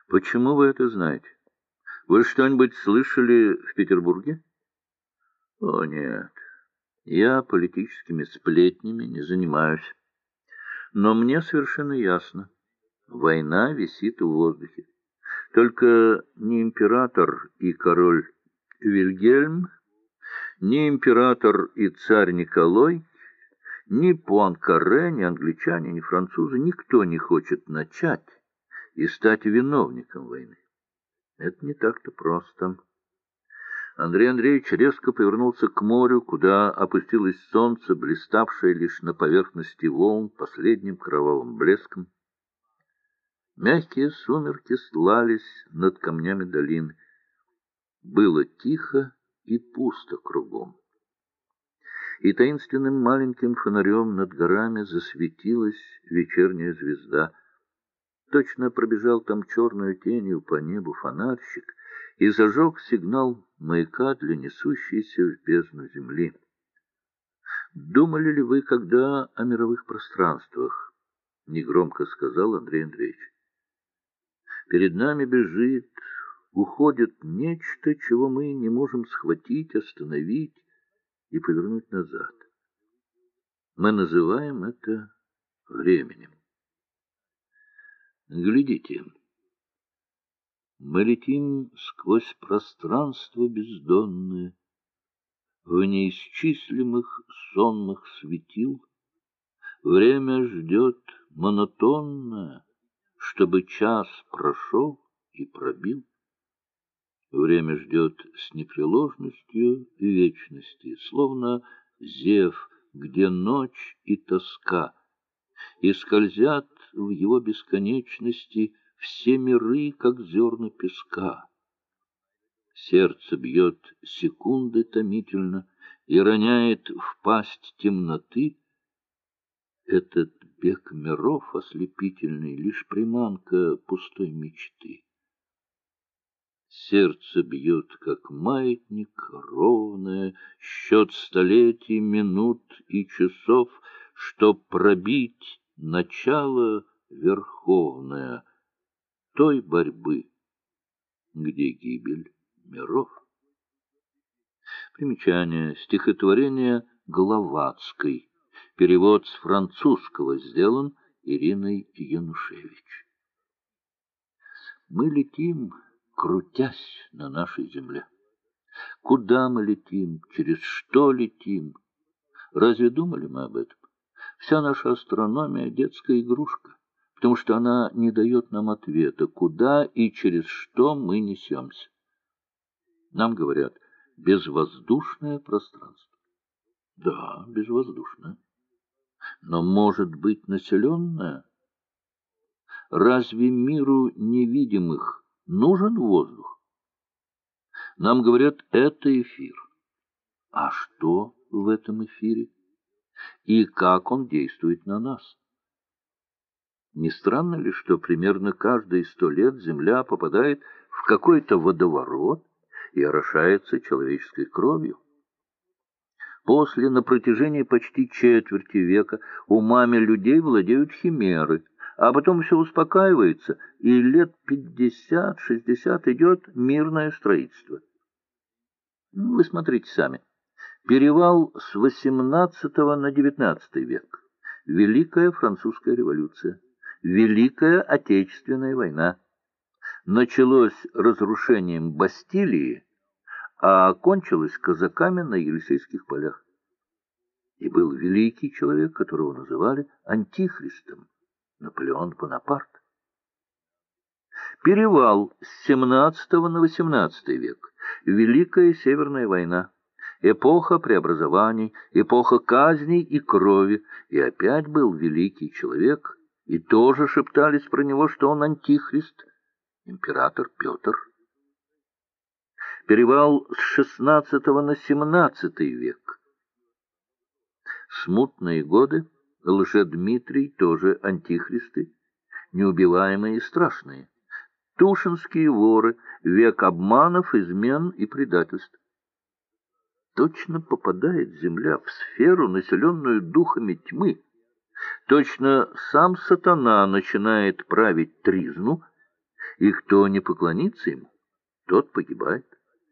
Почему вы это знаете? Вы что-нибудь слышали в Петербурге? О, нет. Я политическими сплетнями не занимаюсь. Но мне совершенно ясно. Война висит в воздухе. Только ни император и король Вильгельм, ни император и царь Николай, ни Пуанкаре, ни англичане, ни французы, никто не хочет начать и стать виновником войны. Это не так-то просто. Андрей Андреевич резко повернулся к морю, куда опустилось солнце, блиставшее лишь на поверхности волн последним кровавым блеском. Мягкие сумерки слались над камнями долины. Было тихо и пусто кругом. И таинственным маленьким фонарем над горами засветилась вечерняя звезда. Точно пробежал там черную тенью по небу фонарщик и зажег сигнал маяка для несущейся в бездну земли. «Думали ли вы когда о мировых пространствах?» — негромко сказал Андрей Андреевич. «Перед нами бежит, уходит нечто, чего мы не можем схватить, остановить и повернуть назад. Мы называем это временем. Глядите». Мы летим сквозь пространство бездонное, в неисчислимых сонмах светил. Время ждет монотонно, чтобы час прошел и пробил. Время ждет с непреложностью вечности, словно зев, где ночь и тоска, и скользят в его бесконечности все миры, как зерна песка. Сердце бьет секунды томительно и роняет в пасть темноты. Этот бег миров ослепительный — лишь приманка пустой мечты. Сердце бьет, как маятник, ровное, счет столетий, минут и часов, чтоб пробить начало верховное той борьбы, где гибель миров. Примечание. Стихотворение Гловацкой. Перевод с французского сделан Ириной Янушевич. Мы летим, крутясь на нашей земле. Куда мы летим, через что летим? Разве думали мы об этом? Вся наша астрономия — детская игрушка, потому что она не дает нам ответа, куда и через что мы несемся. Нам говорят: безвоздушное пространство. Да, безвоздушное. Но может быть населенное? Разве миру невидимых нужен воздух? Нам говорят: это эфир. А что в этом эфире? И как он действует на нас? Не странно ли, что примерно каждые 100 лет Земля попадает в какой-то водоворот и орошается человеческой кровью? После, на протяжении почти четверти века, умами людей владеют химеры, а потом все успокаивается, и лет 50-60 идет мирное строительство. Вы смотрите сами. Перевал с XVIII на XIX век. Великая Французская революция. Великая Отечественная война. Началось разрушением Бастилии, а окончилось казаками на Елисейских полях. И был великий человек, которого называли Антихристом, Наполеон Бонапарт. Перевал с XVII на XVIII век. Великая Северная война. Эпоха преобразований, эпоха казней и крови. И опять был великий человек, и тоже шептались про него, что он антихрист, император Петр. Перевал с XVI на XVII век. Смутные годы, Лжедмитрий, тоже антихристы, неубиваемые и страшные. Тушинские воры, век обманов, измен и предательств. Точно попадает Земля в сферу, населенную духами тьмы. Точно сам сатана начинает править тризну, и кто не поклонится ему, тот погибает.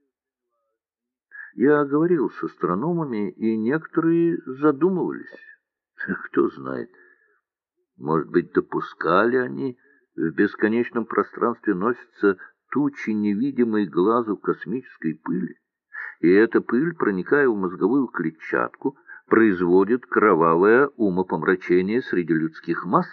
Я говорил с астрономами, и некоторые задумывались. Кто знает, может быть, допускали они, в бесконечном пространстве носятся тучи невидимой глазу космической пыли, и эта пыль, проникая в мозговую клетчатку, производит кровавое умопомрачение среди людских масс.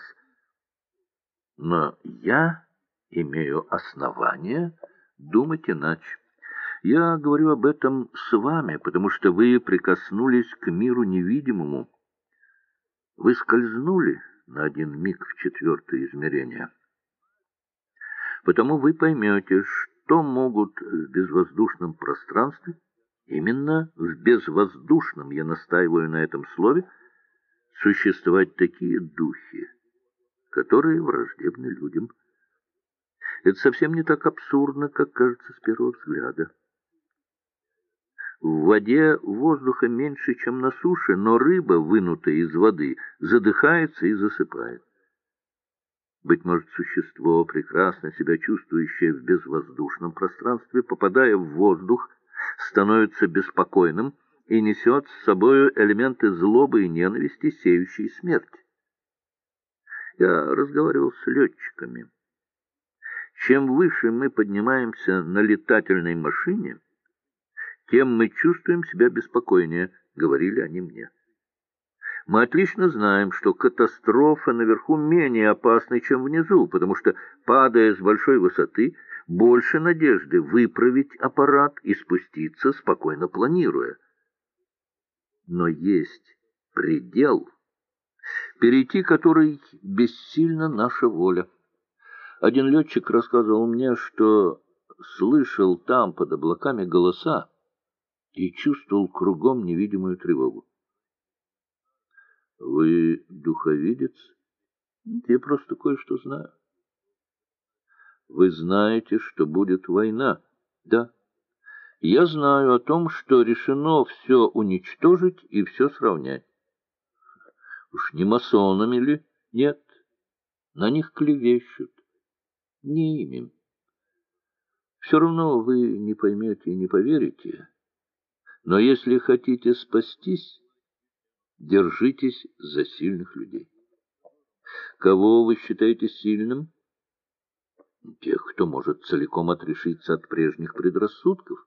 Но я имею основания думать иначе. Я говорю об этом с вами, потому что вы прикоснулись к миру невидимому. Вы скользнули на один миг в четвертое измерение. Потому вы поймете, что могут в безвоздушном пространстве, именно в безвоздушном, я настаиваю на этом слове, существовать такие духи, которые враждебны людям. Это совсем не так абсурдно, как кажется с первого взгляда. В воде воздуха меньше, чем на суше, но рыба, вынутая из воды, задыхается и засыпает. Быть может, существо, прекрасно себя чувствующее в безвоздушном пространстве, попадая в воздух, становится беспокойным и несет с собою элементы злобы и ненависти, сеющие смерть. Я разговаривал с летчиками. Чем выше мы поднимаемся на летательной машине, тем мы чувствуем себя беспокойнее, говорили они мне. Мы отлично знаем, что катастрофа наверху менее опасна, чем внизу, потому что, падая с большой высоты, больше надежды выправить аппарат и спуститься, спокойно планируя. Но есть предел, перейти который бессильна наша воля. Один летчик рассказывал мне, что слышал там под облаками голоса и чувствовал кругом невидимую тревогу. Вы духовидец? Я просто кое-что знаю. Вы знаете, что будет война? Да. Я знаю о том, что решено все уничтожить и все сравнять. Уж не масонами ли? Нет. На них клевещут. Не ими. Все равно вы не поймете и не поверите. Но если хотите спастись, держитесь за сильных людей. Кого вы считаете сильным? Тех, кто может целиком отрешиться от прежних предрассудков.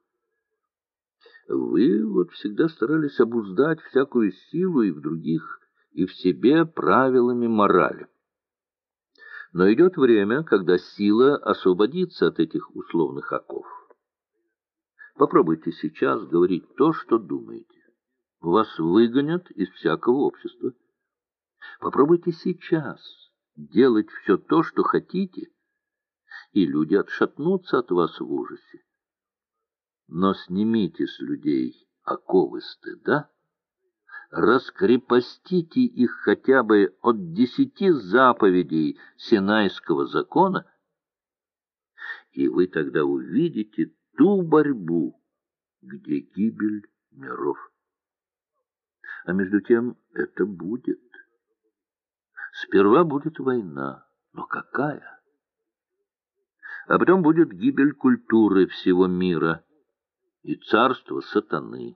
Вы вот всегда старались обуздать всякую силу и в других, и в себе правилами морали. Но идет время, когда сила освободится от этих условных оков. Попробуйте сейчас говорить то, что думаете. Вас выгонят из всякого общества. Попробуйте сейчас делать все то, что хотите, и люди отшатнутся от вас в ужасе. Но снимите с людей оковы стыда, раскрепостите их хотя бы от 10 заповедей Синайского закона, и вы тогда увидите ту борьбу, где гибель миров. А между тем это будет. Сперва будет война, но какая? А потом будет гибель культуры всего мира и царство сатаны.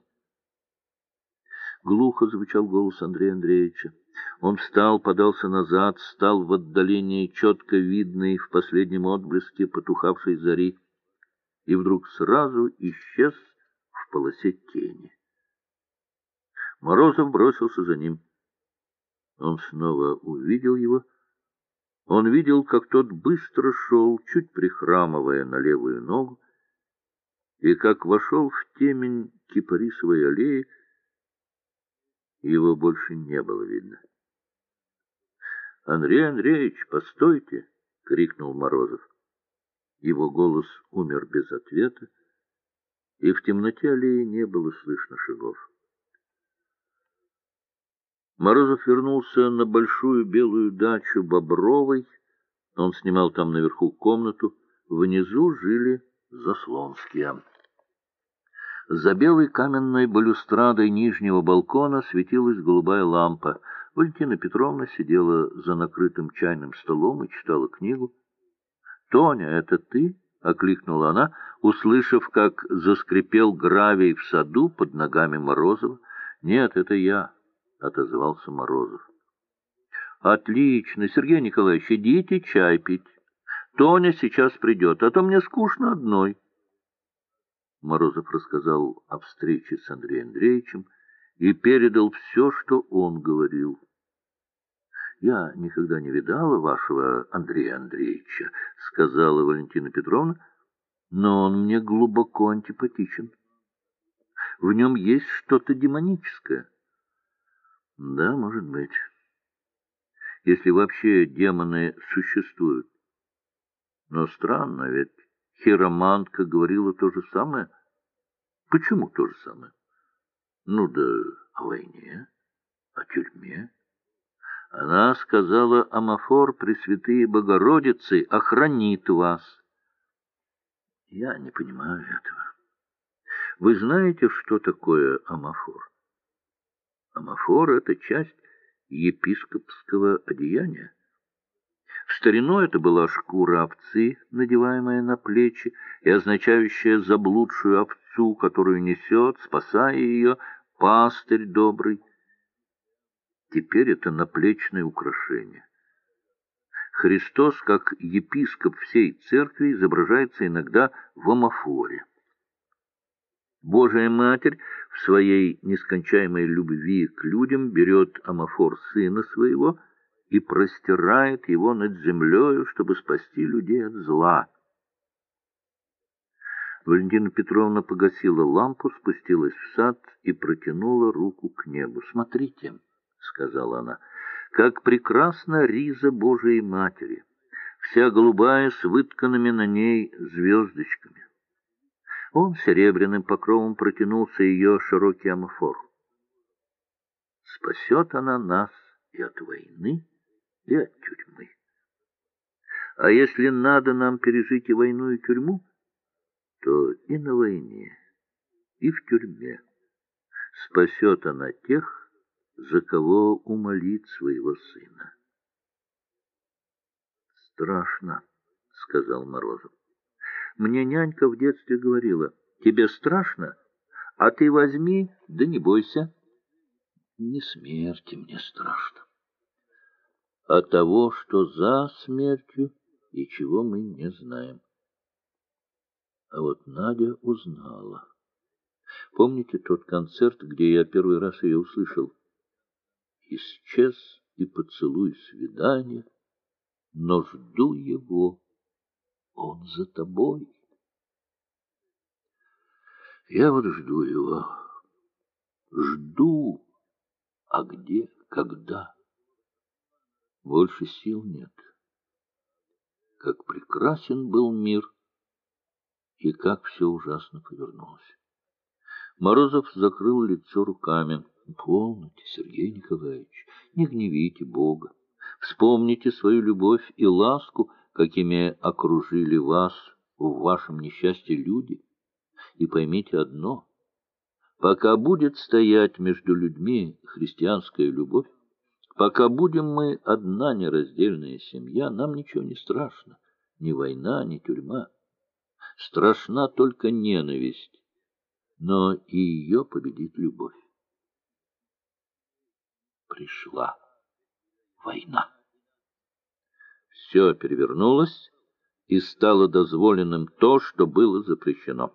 Глухо звучал голос Андрея Андреевича. Он встал, подался назад, стал в отдалении четко видный в последнем отблеске потухавшей зари, и вдруг сразу исчез в полосе тени. Морозов бросился за ним. Он снова увидел его. Он видел, как тот быстро шел, чуть прихрамывая на левую ногу, и как вошел в темень кипарисовой аллеи, его больше не было видно. — Андрей Андреевич, постойте! — крикнул Морозов. Его голос умер без ответа, и в темноте аллеи не было слышно шагов. Морозов вернулся на большую белую дачу Бобровой. Он снимал там наверху комнату. Внизу жили Заслонские. За белой каменной балюстрадой нижнего балкона светилась голубая лампа. Валентина Петровна сидела за накрытым чайным столом и читала книгу. Тоня, это ты? — окликнула она, услышав, как заскрипел гравий в саду под ногами Морозова. — Нет, это я, — отозвался Морозов. — Отлично, Сергей Николаевич, идите чай пить. Тоня сейчас придет, а то мне скучно одной. Морозов рассказал о встрече с Андреем Андреевичем и передал все, что он говорил. — Я никогда не видала вашего Андрея Андреевича, — сказала Валентина Петровна, — но он мне глубоко антипатичен. В нем есть что-то демоническое. — Да, может быть, если вообще демоны существуют. Но странно, ведь хиромантка говорила то же самое. Почему то же самое? Ну да о войне, о тюрьме. Она сказала, Амафор Пресвятые Богородицы охранит вас. Я не понимаю этого. Вы знаете, что такое амафор? Амафор — это часть епископского одеяния. В старину это была шкура овцы, надеваемая на плечи и означающая заблудшую овцу, которую несет, спасая ее, пастырь добрый. Теперь это наплечное украшение. Христос, как епископ всей церкви, изображается иногда в амафоре. Божия Матерь в своей нескончаемой любви к людям берет амафор Сына Своего и простирает его над землею, чтобы спасти людей от зла. Валентина Петровна погасила лампу, спустилась в сад и протянула руку к небу. — Смотрите, — сказала она, — как прекрасна риза Божией Матери, вся голубая с вытканными на ней звездочками. Он серебряным покровом протянулся ее широкий амафор. Спасет она нас и от войны, и от тюрьмы. А если надо нам пережить и войну, и тюрьму, то и на войне, и в тюрьме спасет она тех, за кого умолит своего сына. «Страшно», — сказал Морозов. «Мне нянька в детстве говорила, тебе страшно, а ты возьми, да не бойся». «Не смерти мне страшно, а того, что за смертью и чего мы не знаем». А вот Надя узнала. Помните тот концерт, где я первый раз ее услышал? «Исчез и поцелуй свидания, но жду его, он за тобой». Я вот жду его, жду, а где, когда? Больше сил нет. Как прекрасен был мир, и как все ужасно повернулось. Морозов закрыл лицо руками. Помните, Сергей Николаевич, не гневите Бога. Вспомните свою любовь и ласку, какими окружили вас в вашем несчастье люди, и поймите одно. Пока будет стоять между людьми христианская любовь, пока будем мы одна нераздельная семья, нам ничего не страшно, ни война, ни тюрьма. Страшна только ненависть, но и ее победит любовь. Пришла война. Все перевернулось, и стало дозволенным то, что было запрещено.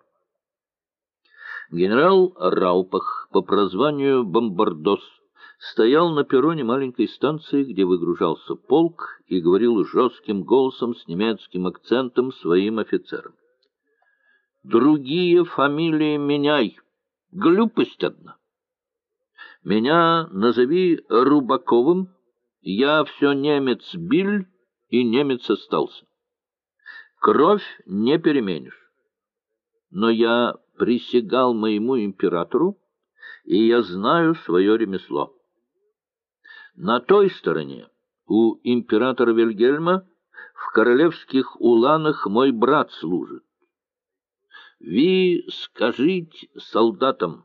Генерал Раупах, по прозванию Бомбардос, стоял на перроне маленькой станции, где выгружался полк, и говорил жестким голосом с немецким акцентом своим офицерам. «Другие фамилии меняй. Глупость одна. Меня назови Рубаковым. Я все немец Биль, и немец остался. Кровь не переменишь. Но я присягал моему императору, и я знаю свое ремесло. На той стороне, у императора Вильгельма, в королевских уланах мой брат служит. Ви скажите солдатам,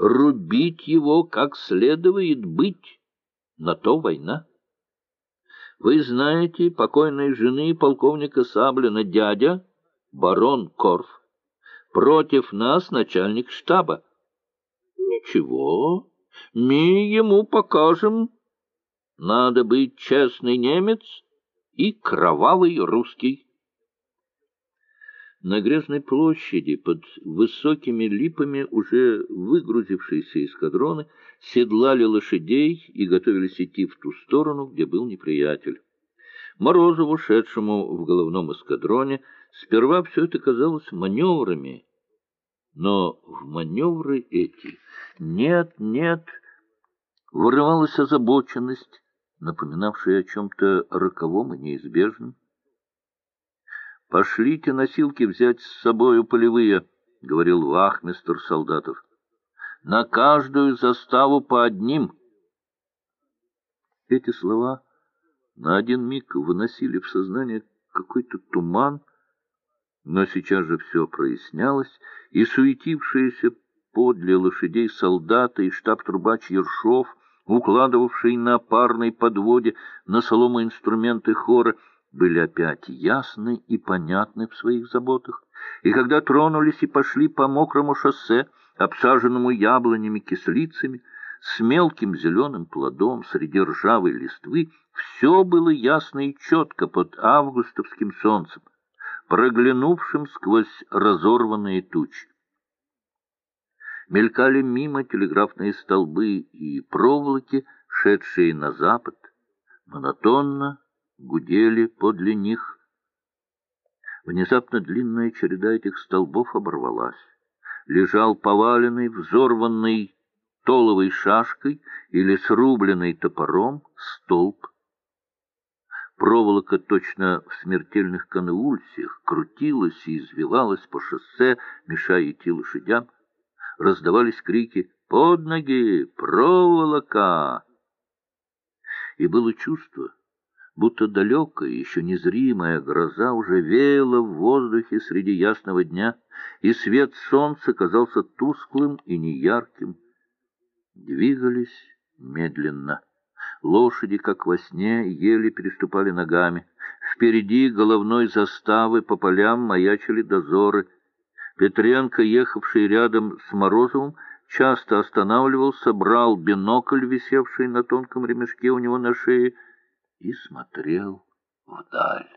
рубить его как следует быть, на то война. Вы знаете покойной жены полковника Саблина дядя, барон Корф. Против нас начальник штаба. Ничего, мы ему покажем. Надо быть честный немец и кровавый русский. На Грязной площади под высокими липами уже выгрузившиеся эскадроны седлали лошадей и готовились идти в ту сторону, где был неприятель. Морозову, шедшему в головном эскадроне, сперва все это казалось маневрами, но в маневры эти нет, вырывалась озабоченность, напоминавшая о чем-то роковом и неизбежном. «Пошлите носилки взять с собою полевые», — говорил вахмистр солдатов. «На каждую заставу по одним». Эти слова на один миг выносили в сознание какой-то туман, но сейчас же все прояснялось, и суетившиеся подле лошадей солдаты и штаб-трубач Ершов, укладывавший на парной подводе на солому инструменты хора, были опять ясны и понятны в своих заботах. И когда тронулись и пошли по мокрому шоссе, обсаженному яблонями кислицами, с мелким зеленым плодом среди ржавой листвы, все было ясно и четко под августовским солнцем, проглянувшим сквозь разорванные тучи. Мелькали мимо телеграфные столбы и проволоки, шедшие на запад, монотонно гудели подле них. Внезапно длинная череда этих столбов оборвалась. Лежал поваленный, взорванный толовой шашкой или срубленный топором столб. Проволока точно в смертельных конвульсиях крутилась и извивалась по шоссе, мешая идти лошадям. Раздавались крики «Под ноги! Проволока!» И было чувство, будто далекая, еще незримая гроза уже веяла в воздухе среди ясного дня, и свет солнца казался тусклым и неярким. Двигались медленно. Лошади, как во сне, еле переступали ногами. Впереди головной заставы по полям маячили дозоры. Петренко, ехавший рядом с Морозовым, часто останавливался, брал бинокль, висевший на тонком ремешке у него на шее, и смотрел вдаль.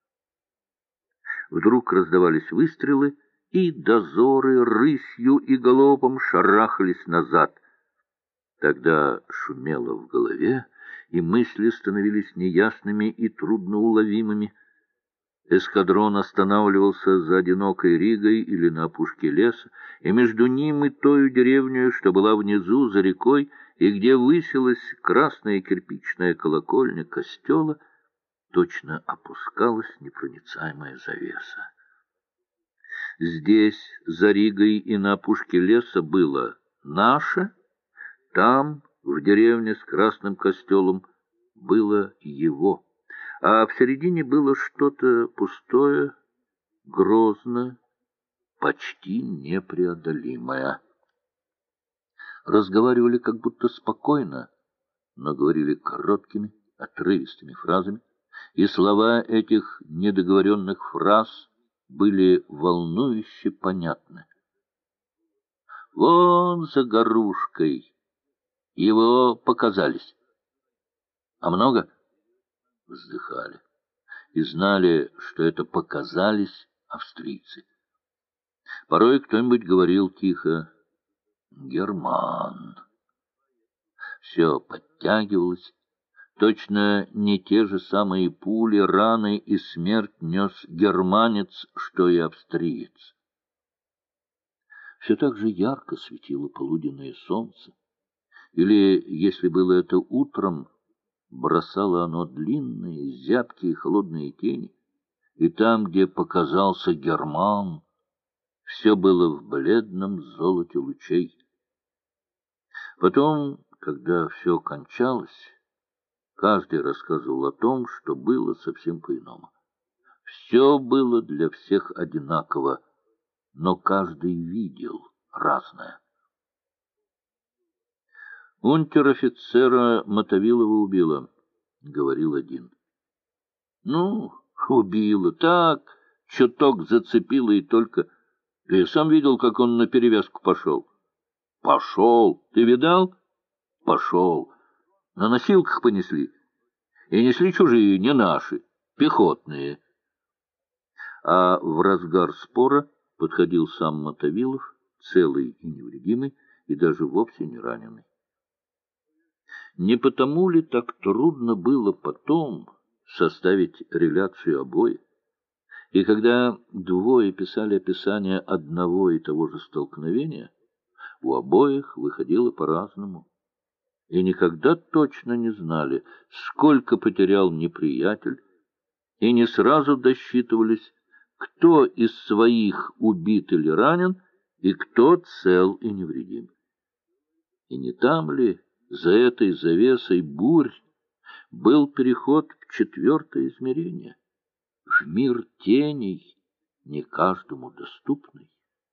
Вдруг раздавались выстрелы, и дозоры рысью и галопом шарахались назад. Тогда шумело в голове, и мысли становились неясными и трудноуловимыми. Эскадрон останавливался за одинокой Ригой или на опушке леса, и между ним и тою деревней, что была внизу, за рекой, и где высилась красная кирпичная колокольня костела, точно опускалась непроницаемая завеса. Здесь, за Ригой и на опушке леса, было наше, там, в деревне с красным костелом, было его, а в середине было что-то пустое, грозное, почти непреодолимое. Разговаривали как будто спокойно, но говорили короткими, отрывистыми фразами, и слова этих недоговоренных фраз были волнующе понятны. «Вон за горушкой его показались. А много?» Вздыхали и знали, что это показались австрийцы. Порой кто-нибудь говорил тихо «Герман». Все подтягивалось. Точно не те же самые пули, раны и смерть нес германец, что и австриец. Все так же ярко светило полуденное солнце. Или, если было это утром, бросало оно длинные, зябкие, холодные тени. И там, где показался Герман, все было в бледном золоте лучей. Потом, когда все кончалось, каждый рассказывал о том, что было совсем по-иному. Все было для всех одинаково, но каждый видел разное. «Унтер-офицера Мотовилова убило», — говорил один. Ну, убило. Так, чуток зацепило и только... Я сам видел, как он на перевязку пошел. Пошел. Ты видал? Пошел. На носилках понесли. И несли чужие, не наши, пехотные. А в разгар спора подходил сам Мотовилов, целый и невредимый, и даже вовсе не раненый. Не потому ли так трудно было потом составить реляцию обоих? И когда двое писали описание одного и того же столкновения, у обоих выходило по-разному. И никогда точно не знали, сколько потерял неприятель, и не сразу досчитывались, кто из своих убит или ранен, и кто цел и невредим. И не там ли, за этой завесой бурь, был переход в четвертое измерение, в мир теней, не каждому доступный?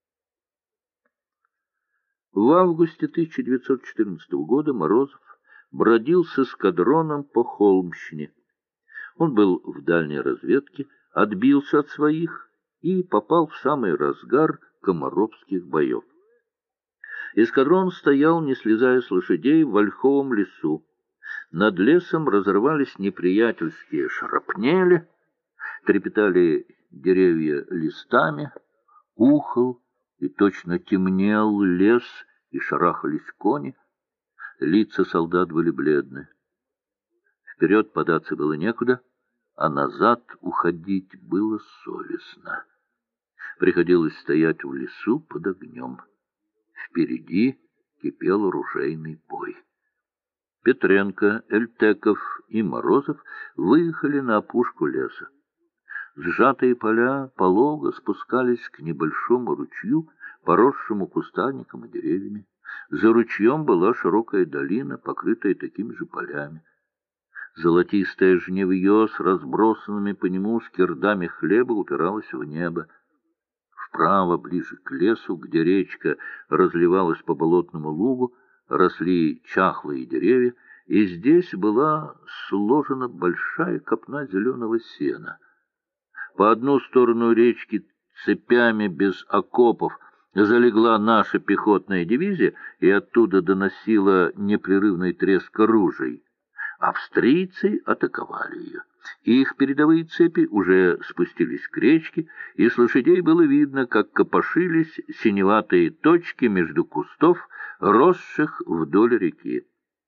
В августе 1914 года Морозов бродил с эскадроном по Холмщине. Он был в дальней разведке, отбился от своих и попал в самый разгар комаровских боев. Эскадрон стоял, не слезая с лошадей, в ольховом лесу. Над лесом разрывались неприятельские шрапнели, трепетали деревья листами, ухал и точно темнел лес, и шарахались кони. Лица солдат были бледны. Вперед податься было некуда, а назад уходить было совестно. Приходилось стоять в лесу под огнем. Впереди кипел ружейный бой. Петренко, Эльтеков и Морозов выехали на опушку леса. Сжатые поля полого спускались к небольшому ручью, поросшему кустарником и деревьями. За ручьем была широкая долина, покрытая такими же полями. Золотистое жневье с разбросанными по нему скирдами хлеба упиралось в небо. Вправо, ближе к лесу, где речка разливалась по болотному лугу, росли чахлые деревья, и здесь была сложена большая копна зеленого сена. По одну сторону речки цепями без окопов залегла наша пехотная дивизия, и оттуда доносила непрерывный треск ружей. Австрийцы атаковали ее. Их передовые цепи уже спустились к речке, и с лошадей было видно, как копошились синеватые точки между кустов, росших вдоль реки.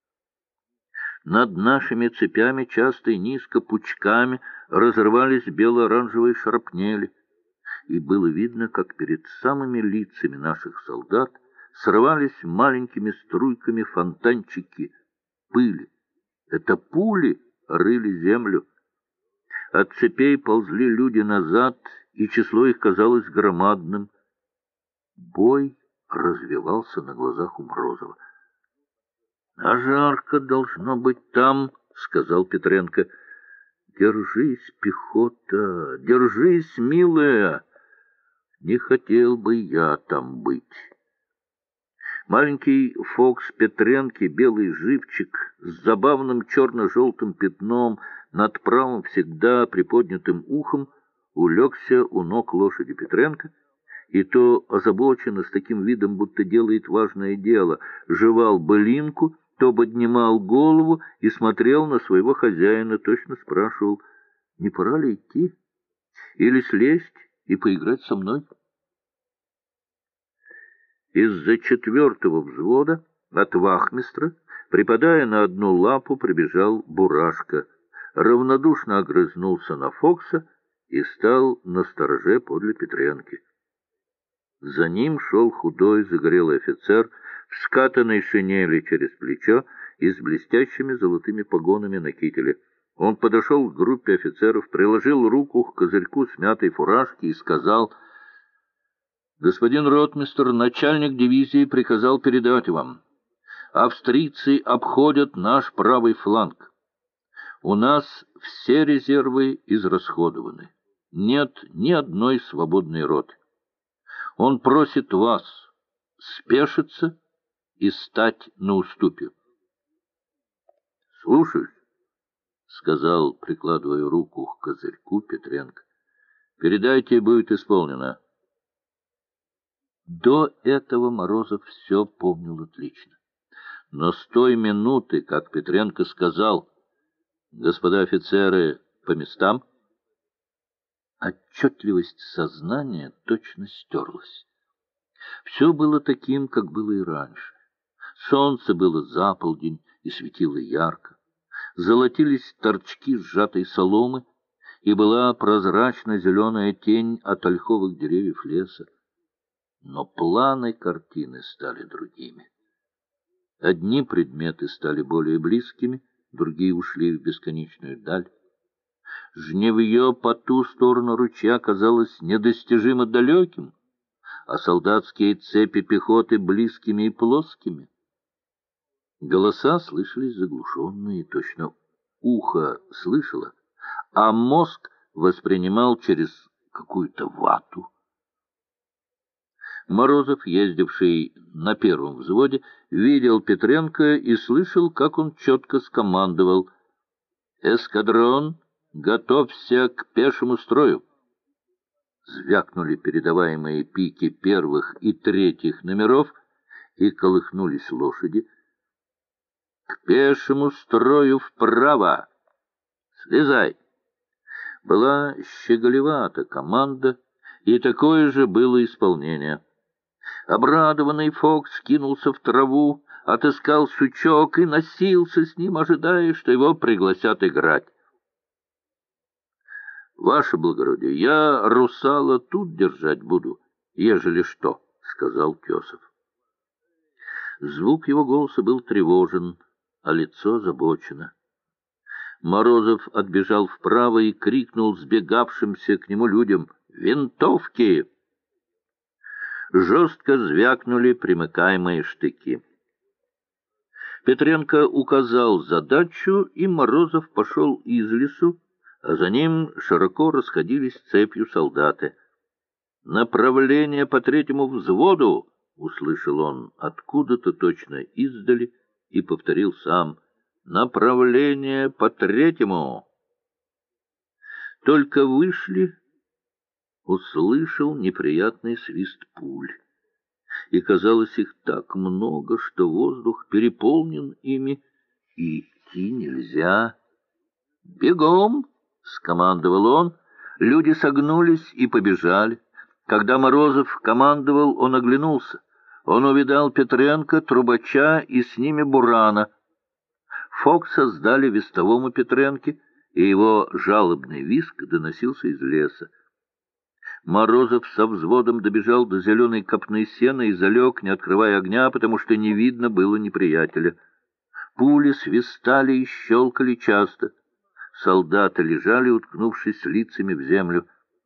Над нашими цепями часто и низко пучками разрывались бело-оранжевые шрапнели, и было видно, как перед самыми лицами наших солдат срывались маленькими струйками фонтанчики пыли. Это пули рыли землю. От цепей ползли люди назад, и число их казалось громадным. Бой развивался на глазах у Морозова. — А жарко должно быть там, — сказал Петренко. — Держись, пехота, держись, милая. Не хотел бы я там быть. Маленький Фокс Петренки, белый живчик с забавным черно-желтым пятном над правым всегда приподнятым ухом, улегся у ног лошади Петренко, и то озабоченно, с таким видом, будто делает важное дело, жевал былинку, то поднимал голову и смотрел на своего хозяина, точно спрашивал, не пора ли идти или слезть и поиграть со мной. Из-за четвертого взвода от вахмистра, припадая на одну лапу, прибежал Бурашка, равнодушно огрызнулся на Фокса и стал на стороже подле Петренки. За ним шел худой загорелый офицер в скатанной шинели через плечо и с блестящими золотыми погонами на кителе. Он подошел к группе офицеров, приложил руку к козырьку смятой фуражки и сказал: «Господин ротмистр, начальник дивизии приказал передать вам. Австрийцы обходят наш правый фланг. У нас все резервы израсходованы. Нет ни одной свободной роты. Он просит вас спешиться и стать на уступе». «Слушаюсь», сказал, прикладывая руку к козырьку, Петренко. Передайте, будет исполнено. До этого Морозов все помнил отлично. Но с той минуты, как Петренко сказал: «Господа офицеры, по местам», отчетливость сознания точно стерлась. Все было таким, как было и раньше. Солнце было за полдень и светило ярко. Золотились торчки сжатой соломы, и была прозрачно-зеленая тень от ольховых деревьев леса. Но планы картины стали другими. Одни предметы стали более близкими, другие ушли в бесконечную даль. Жневье по ту сторону ручья казалось недостижимо далеким, а солдатские цепи пехоты близкими и плоскими. Голоса слышались заглушенные, точно ухо слышало, а мозг воспринимал через какую-то вату. Морозов, ездивший на первом взводе, видел Петренко и слышал, как он четко скомандовал: «Эскадрон, готовься к пешему строю!» Звякнули передаваемые пики первых и третьих номеров, и колыхнулись лошади. «К пешему строю вправо! Слезай!» Была щеголевата команда, и такое же было исполнение. Обрадованный Фокс кинулся в траву, отыскал сучок и носился с ним, ожидая, что его пригласят играть. «Ваше благородие, я русала тут держать буду, ежели что», — сказал Тесов. Звук его голоса был тревожен, а лицо забочено. Морозов отбежал вправо и крикнул сбегавшимся к нему людям: «Винтовки!» Жестко звякнули примыкаемые штыки. Петренко указал задачу, и Морозов пошел из лесу, а за ним широко расходились цепью солдаты. «Направление по третьему взводу!» — услышал он откуда-то точно издали и повторил сам: «Направление по третьему!» Только вышли, услышал неприятный свист пуль. И казалось, их так много, что воздух переполнен ими, и идти нельзя. «Бегом!» — скомандовал он. Люди согнулись и побежали. Когда Морозов командовал, он оглянулся. Он увидал Петренко, Трубача и с ними Бурана. Фокса сдали вестовому Петренке, и его жалобный визг доносился из леса. Морозов со взводом добежал до зеленой копны сена и залег, не открывая огня, потому что не видно было неприятеля. Пули свистали и щелкали часто. Солдаты лежали, уткнувшись лицами в землю.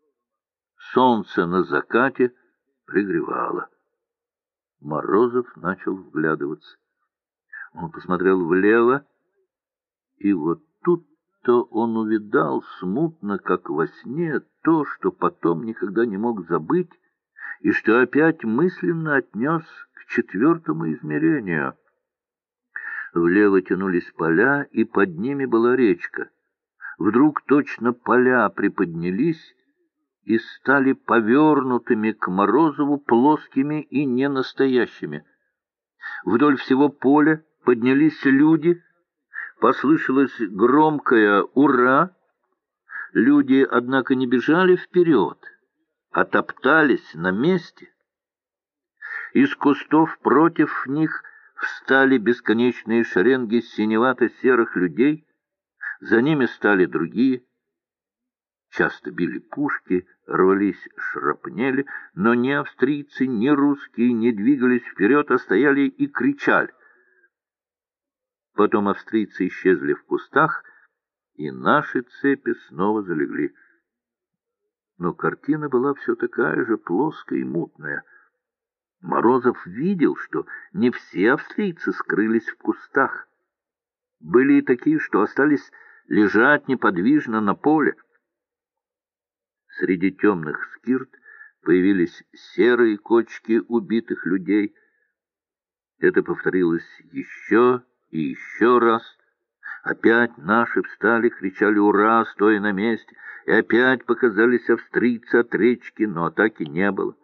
Солнце на закате пригревало. Морозов начал вглядываться. Он посмотрел влево, и вот тут-то он увидал смутно, как во сне, то, что потом никогда не мог забыть, и что опять мысленно отнес к четвертому измерению. Влево тянулись поля, и под ними была речка. Вдруг точно поля приподнялись и стали повернутыми к Морозову плоскими и ненастоящими. Вдоль всего поля поднялись люди, послышалось громкое «Ура!». Люди, однако, не бежали вперед, а топтались на месте. Из кустов против них встали бесконечные шеренги синевато-серых людей, за ними стали другие. Часто били пушки, рвались шрапнели, но ни австрийцы, ни русские не двигались вперед, а стояли и кричали. Потом австрийцы исчезли в кустах, и наши цепи снова залегли. Но картина была все такая же плоская и мутная. Морозов видел, что не все австрийцы скрылись в кустах. Были и такие, что остались лежать неподвижно на поле. Среди темных скирт появились серые кочки убитых людей. Это повторилось еще и еще раз. Опять наши встали, кричали «Ура!», стоя на месте, и опять показались австрийцы от речки, но атаки не было.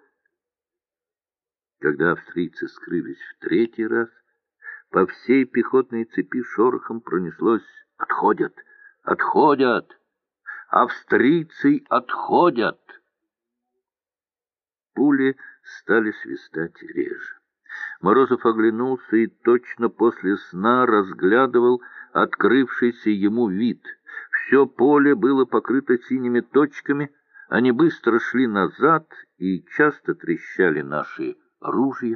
Когда австрийцы скрылись в третий раз, по всей пехотной цепи шорохом пронеслось «Отходят! Отходят! Австрийцы отходят!» Пули стали свистать реже. Морозов оглянулся и точно после сна разглядывал открывшийся ему вид. Все поле было покрыто синими точками, они быстро шли назад и часто трещали наши ружья.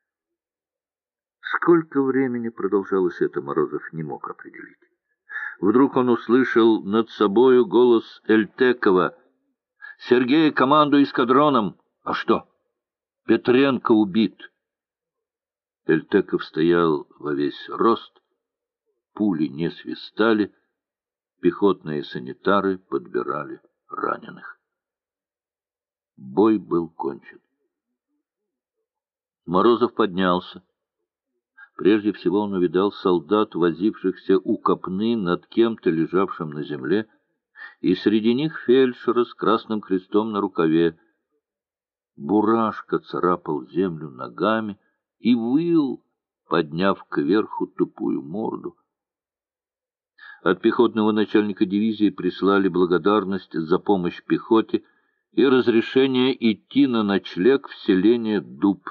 Сколько времени продолжалось это, Морозов не мог определить. Вдруг он услышал над собою голос Эльтекова. «Сергей, командуй эскадроном!» «А что?» «Петренко убит!» Эльтеков стоял во весь рост, пули не свистали, пехотные санитары подбирали раненых. Бой был кончен. Морозов поднялся. Прежде всего он увидал солдат, возившихся у копны над кем-то, лежавшим на земле, и среди них фельдшера с красным крестом на рукаве. Бурашка царапал землю ногами и выл, подняв кверху тупую морду. От пехотного начальника дивизии прислали благодарность за помощь пехоте и разрешение идти на ночлег в селение Дуб.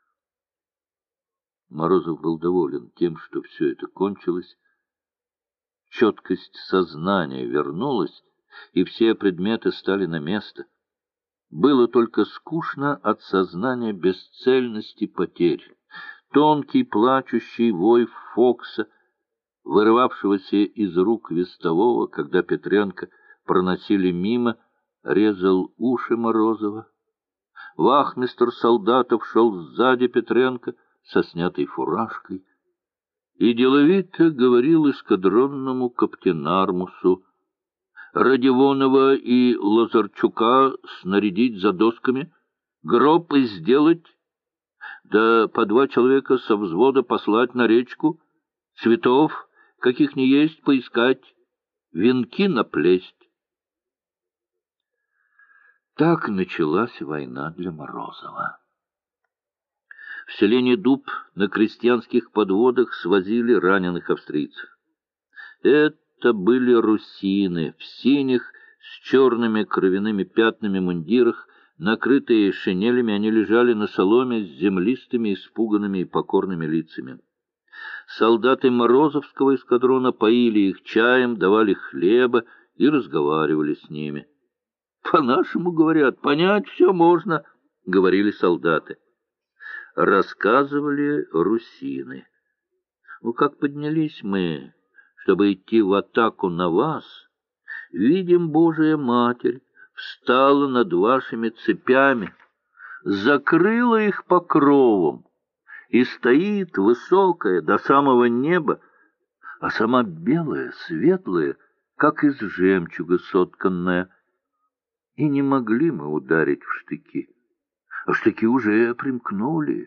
Морозов был доволен тем, что все это кончилось. Четкость сознания вернулась, и все предметы стали на место. Было только скучно от сознания бесцельности потерь. Тонкий плачущий вой Фокса, вырывавшегося из рук вестового, когда Петренко проносили мимо, резал уши Морозова. Вахмистр солдатов шел сзади Петренко со снятой фуражкой и деловито говорил эскадронному каптенармусу: «Радивонова и Лазарчука снарядить за досками, гроб сделать, да по 2 человека со взвода послать на речку, цветов, каких не есть, поискать, венки наплесть». Так началась война для Морозова. В селении Дуб на крестьянских подводах свозили раненых австрийцев. Это были русины в синих с черными кровяными пятнами мундирах. Накрытые шинелями, они лежали на соломе с землистыми, испуганными и покорными лицами. Солдаты Морозовского эскадрона поили их чаем, давали хлеба и разговаривали с ними. «По-нашему, говорят, понять все можно», — говорили солдаты. Рассказывали русины. «Ну, как поднялись мы, чтобы идти в атаку на вас, видим, Божия Матерь встала над вашими цепями, закрыла их покровом, и стоит высокая до самого неба, а сама белая, светлая, как из жемчуга сотканная. И не могли мы ударить в штыки, а штыки уже примкнули».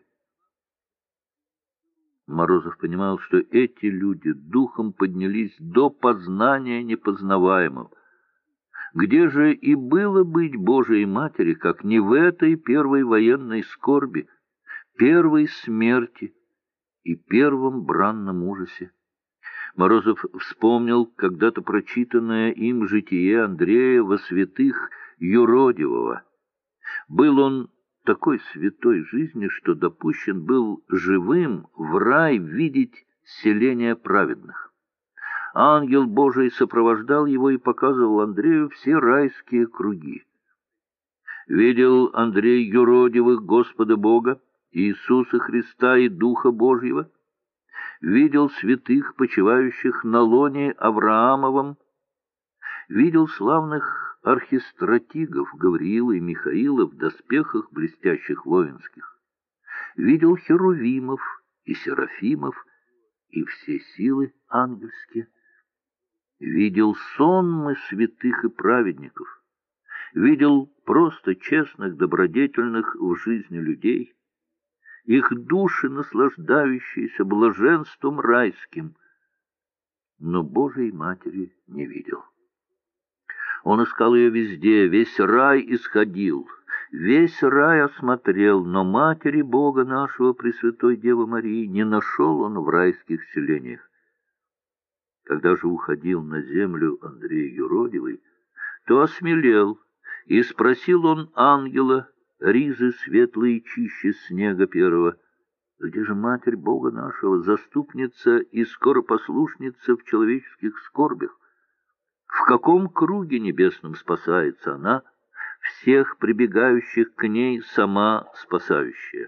Морозов понимал, что эти люди духом поднялись до познания непознаваемого. Где же и было быть Божией Матери, как не в этой первой военной скорби, первой смерти и первом бранном ужасе? Морозов вспомнил когда-то прочитанное им житие Андрея во святых Юродивого. Был он такой святой жизни, что допущен был живым в рай видеть селение праведных. Ангел Божий сопровождал его и показывал Андрею все райские круги. Видел Андрей юродивых Господа Бога, Иисуса Христа и Духа Божьего, видел святых, почивающих на лоне Авраамовом, видел славных архистратигов Гавриила и Михаила в доспехах блестящих воинских, видел херувимов и серафимов и все силы ангельские, видел сонмы святых и праведников, видел просто честных, добродетельных в жизни людей, их души, наслаждающиеся блаженством райским. но Божией Матери не видел. Он искал ее везде, весь рай исходил, весь рай осмотрел, но Матери Бога нашего, Пресвятой Девы Марии, не нашел он в райских селениях. Когда же уходил на землю Андрей Юродивый, то осмелел, и спросил он ангела, ризы светлые чище снега первого: где же Матерь Бога нашего, заступница и скоропослушница в человеческих скорбях? В каком круге небесном спасается она, всех прибегающих к ней сама спасающая?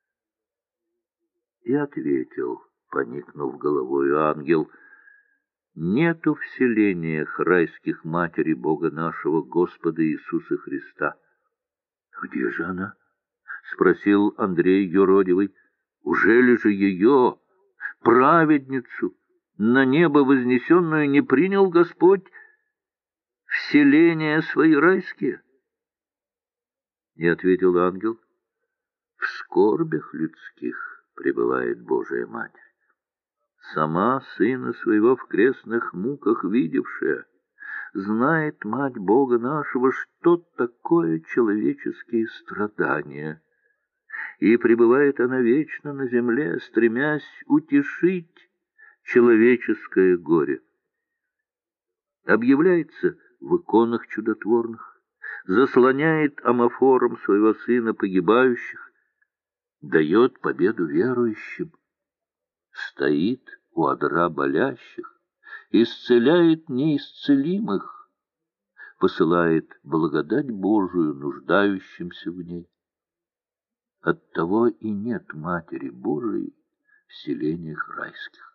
И ответил, поникнув головою, ангел: нету в селениях райских Матери Бога нашего, Господа Иисуса Христа. Где же она? — спросил Андрей Юродивый. Ужели же ее, праведницу, на небо вознесенную, не принял Господь в селения свои райские? И ответил ангел: в скорбях людских пребывает Божия Матерь, сама Сына Своего в крестных муках видевшая, знает Мать Бога нашего, что такое человеческие страдания. И пребывает она вечно на земле, стремясь утешить человеческое горе. Объявляется в иконах чудотворных, заслоняет амофором своего Сына погибающих, дает победу верующим, стоит у одра болящих, исцеляет неисцелимых, посылает благодать Божию нуждающимся в ней. Оттого и нет Матери Божией в селениях райских.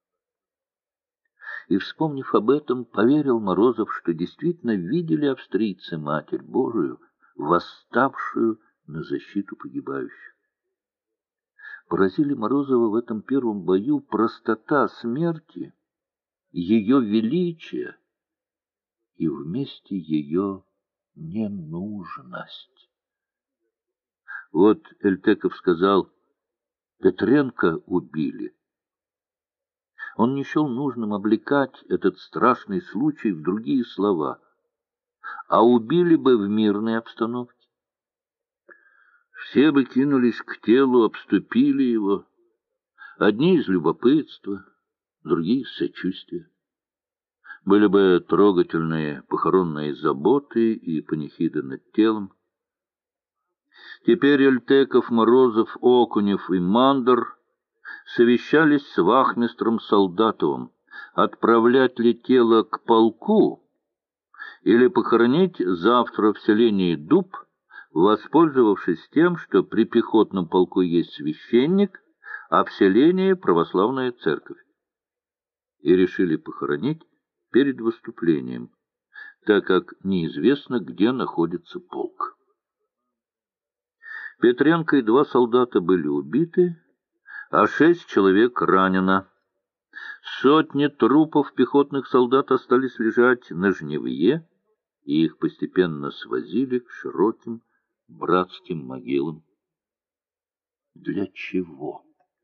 И, вспомнив об этом, поверил Морозов, что действительно видели австрийцы Матерь Божию, восставшую на защиту погибающих. Поразили Морозова в этом первом бою простота смерти, ее величие и вместе ее ненужность. Вот Эльтеков сказал: Петренко убили. Он не счел нужным облекать этот страшный случай в другие слова. А убили бы в мирной обстановке. Все бы кинулись к телу, обступили его. Одни из любопытства, другие из сочувствия. Были бы трогательные похоронные заботы и панихиды над телом. Теперь Эльтеков, Морозов, Окунев и Мандр совещались с вахмистром Солдатовым, отправлять ли тело к полку или похоронить завтра в селении Дуб, воспользовавшись тем, что при пехотном полку есть священник, а в селении православная церковь. И решили похоронить перед выступлением, так как неизвестно, где находится полк. Петренко и 2 солдата были убиты, а 6 человек ранено. Сотни трупов пехотных солдат остались лежать на жневье, и их постепенно свозили к широким братским могилам. Для чего?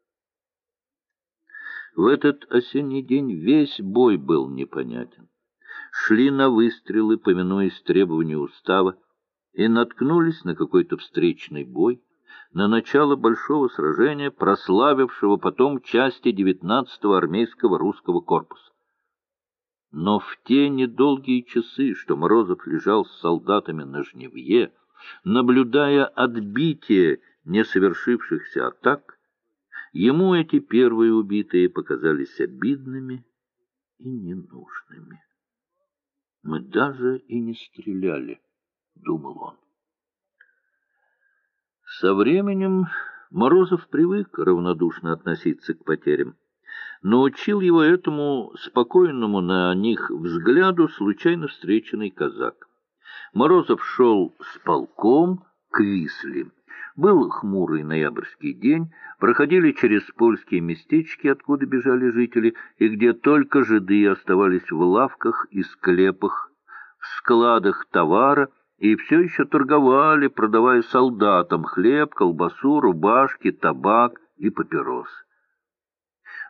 В этот осенний день весь бой был непонятен. Шли на выстрелы, повинуясь требованию устава, и наткнулись на какой-то встречный бой, на начало большого сражения, прославившего потом части 19-го армейского русского корпуса. Но в те недолгие часы, что Морозов лежал с солдатами на жневье, наблюдая отбитие несовершившихся атак, ему эти первые убитые показались обидными и ненужными. «Мы даже и не стреляли», — думал он. Со временем Морозов привык равнодушно относиться к потерям. Научил его этому спокойному на них взгляду случайно встреченный казак. Морозов шел с полком к Висле. Был хмурый ноябрьский день, проходили через польские местечки, откуда бежали жители, и где только жиды оставались в лавках и склепах, в складах товара, и все еще торговали, продавая солдатам хлеб, колбасу, рубашки, табак и папиросы.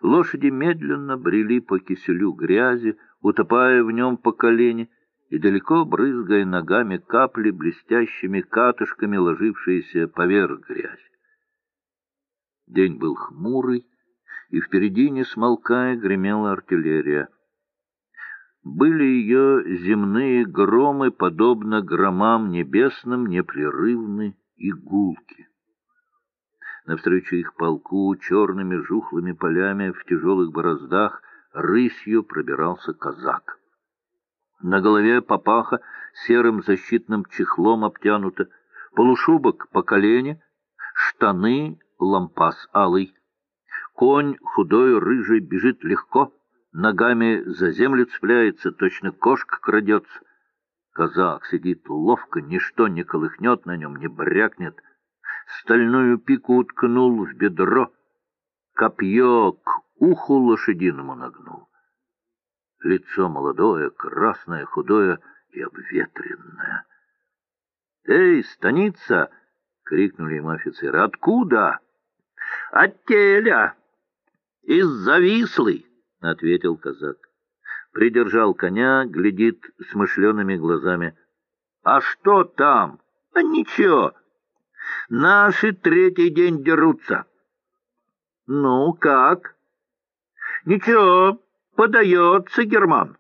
Лошади медленно брели по киселю грязи, утопая в нем по колени, и далеко брызгая ногами капли блестящими катышками, ложившиеся поверх грязи. День был хмурый, и впереди, не смолкая, гремела артиллерия. Были ее земные громы, подобно громам небесным, непрерывны и гулки. Навстречу их полку черными жухлыми полями в тяжелых бороздах рысью пробирался казак. На голове папаха серым защитным чехлом обтянута, полушубок по колени, штаны лампас алый. Конь худой, рыжий, бежит легко, ногами за землю цепляется, точно кошка крадется. Казак сидит ловко, ничто не колыхнет на нем, не брякнет. Стальную пику уткнул в бедро, копье к уху лошадиному нагнул. Лицо молодое, красное, худое и обветренное. — Эй, станица! — крикнули ему офицеры. — Откуда? — От теля! Из-за Вислы! — ответил казак. Придержал коня, глядит смышленными глазами. — А что там? — А ничего. Наши третий день дерутся. — Ну, как? — Ничего. Подается, Герман.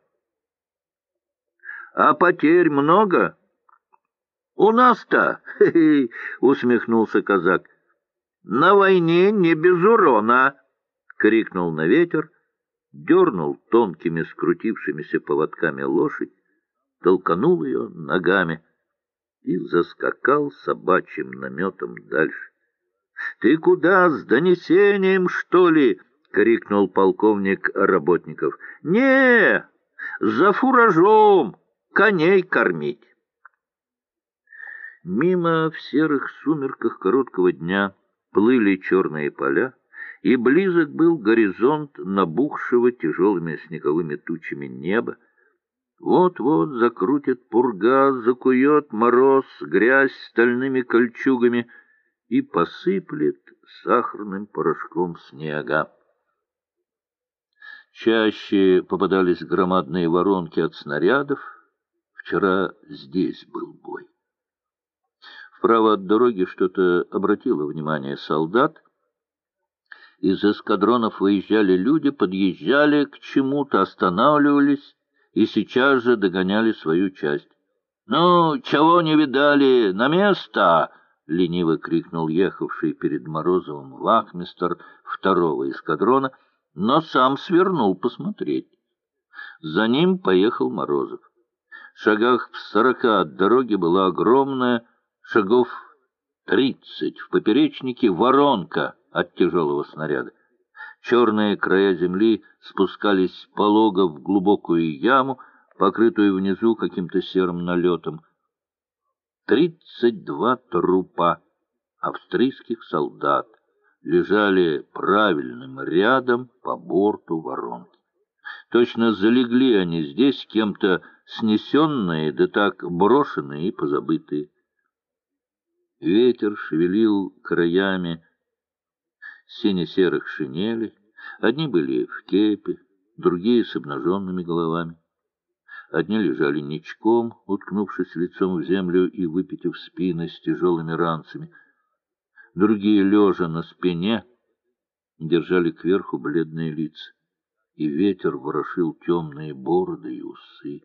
— А потерь много? — У нас-то, — усмехнулся казак. — На войне не без урона, — крикнул на ветер, дернул тонкими скрутившимися поводками лошадь, толканул ее ногами и заскакал собачьим наметом дальше. — Ты куда, с донесением, что ли? — крикнул полковник Работников. — Не, за фуражом, коней кормить. Мимо в серых сумерках короткого дня плыли черные поля, и близок был горизонт набухшего тяжелыми снеговыми тучами неба. Вот-вот закрутит пурга, закует мороз, грязь стальными кольчугами и посыплет сахарным порошком снега. Чаще попадались громадные воронки от снарядов. Вчера здесь был бой. Вправо от дороги что-то обратило внимание солдат. Из эскадронов выезжали люди, подъезжали к чему-то, останавливались и сейчас же догоняли свою часть. — Ну, чего не видали? На место! — лениво крикнул ехавший перед Морозовым вахмистр второго эскадрона, но сам свернул посмотреть. За ним поехал Морозов. В шагах в 40 от дороги была огромная, шагов 30 в поперечнике, воронка от тяжелого снаряда. Черные края земли спускались полого в глубокую яму, покрытую внизу каким-то серым налетом. 32 трупа австрийских солдат лежали правильным рядом по борту воронки. Точно залегли они здесь, кем-то снесенные, да так брошенные и позабытые. Ветер шевелил краями сине-серых шинелей. Одни были в кепе, другие с обнаженными головами. Одни лежали ничком, уткнувшись лицом в землю и выпитив спины с тяжелыми ранцами. Другие, лежа на спине, держали кверху бледные лица, и ветер ворошил темные бороды и усы.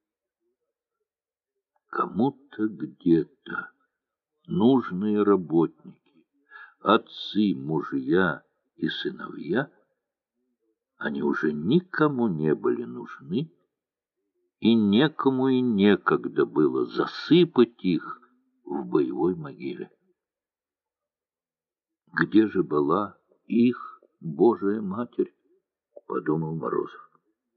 Кому-то где-то нужные работники, отцы, мужья и сыновья, они уже никому не были нужны, и некому и некогда было засыпать их в боевой могиле. Где же была их Божия Матерь? — подумал Морозов.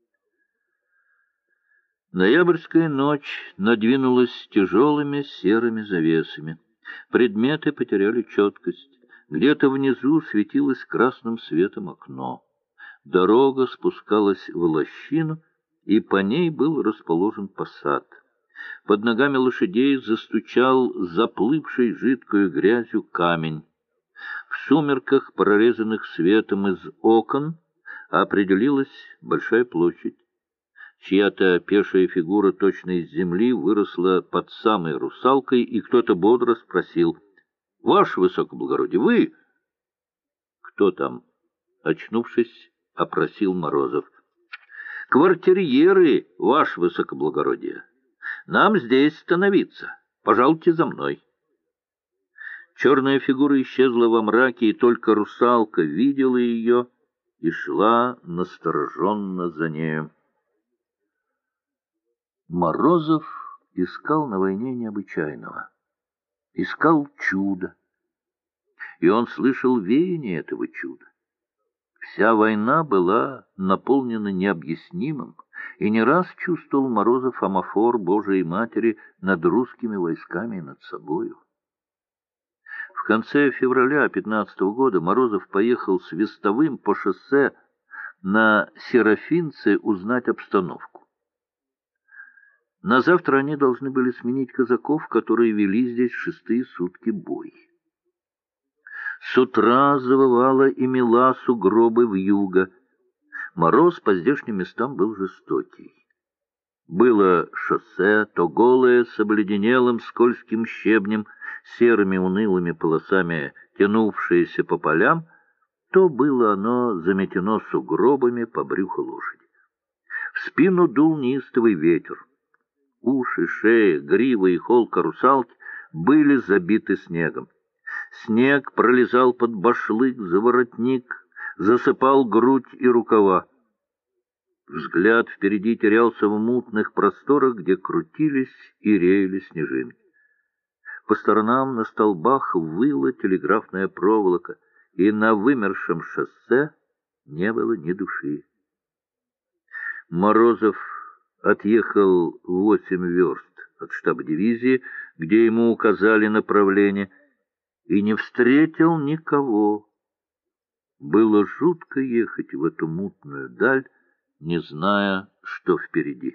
Ноябрьская ночь надвинулась тяжелыми серыми завесами. Предметы потеряли четкость. Где-то внизу светилось красным светом окно. Дорога спускалась в лощину, и по ней был расположен посад. Под ногами лошадей застучал заплывший жидкою грязью камень. В сумерках, прорезанных светом из окон, определилась большая площадь. Чья-то пешая фигура точно из земли выросла под самой русалкой, и кто-то бодро спросил: «Ваше высокоблагородие, вы?» «Кто там?» — очнувшись, опросил Морозов. «Квартирьеры, ваше высокоблагородие. Нам здесь становиться. Пожалуйте за мной». Черная фигура исчезла во мраке, и только русалка видела ее и шла настороженно за нею. Морозов искал на войне необычайного, искал чуда, и он слышал веяние этого чуда. Вся война была наполнена необъяснимым, и не раз чувствовал Морозов амофор Божией Матери над русскими войсками и над собою. В конце февраля 15-го года Морозов поехал с Вестовым по шоссе на Серафинце узнать обстановку. На завтра они должны были сменить казаков, которые вели здесь 6-е сутки бой. С утра завывала и мела сугробы вьюга. Мороз по здешним местам был жестокий. Было шоссе, то голое, с обледенелым скользким щебнем, серыми унылыми полосами тянувшееся по полям, то было оно заметено сугробами по брюху лошади. В спину дул неистовый ветер. Уши, шея, грива и холка русалки были забиты снегом. Снег пролезал под башлык, за воротник, засыпал грудь и рукава. Взгляд впереди терялся в мутных просторах, где крутились и реяли снежинки. По сторонам на столбах выла телеграфная проволока, и на вымершем шоссе не было ни души. Морозов отъехал 8 верст от штаба дивизии, где ему указали направление, и не встретил никого. Было жутко ехать в эту мутную даль, не зная, что впереди.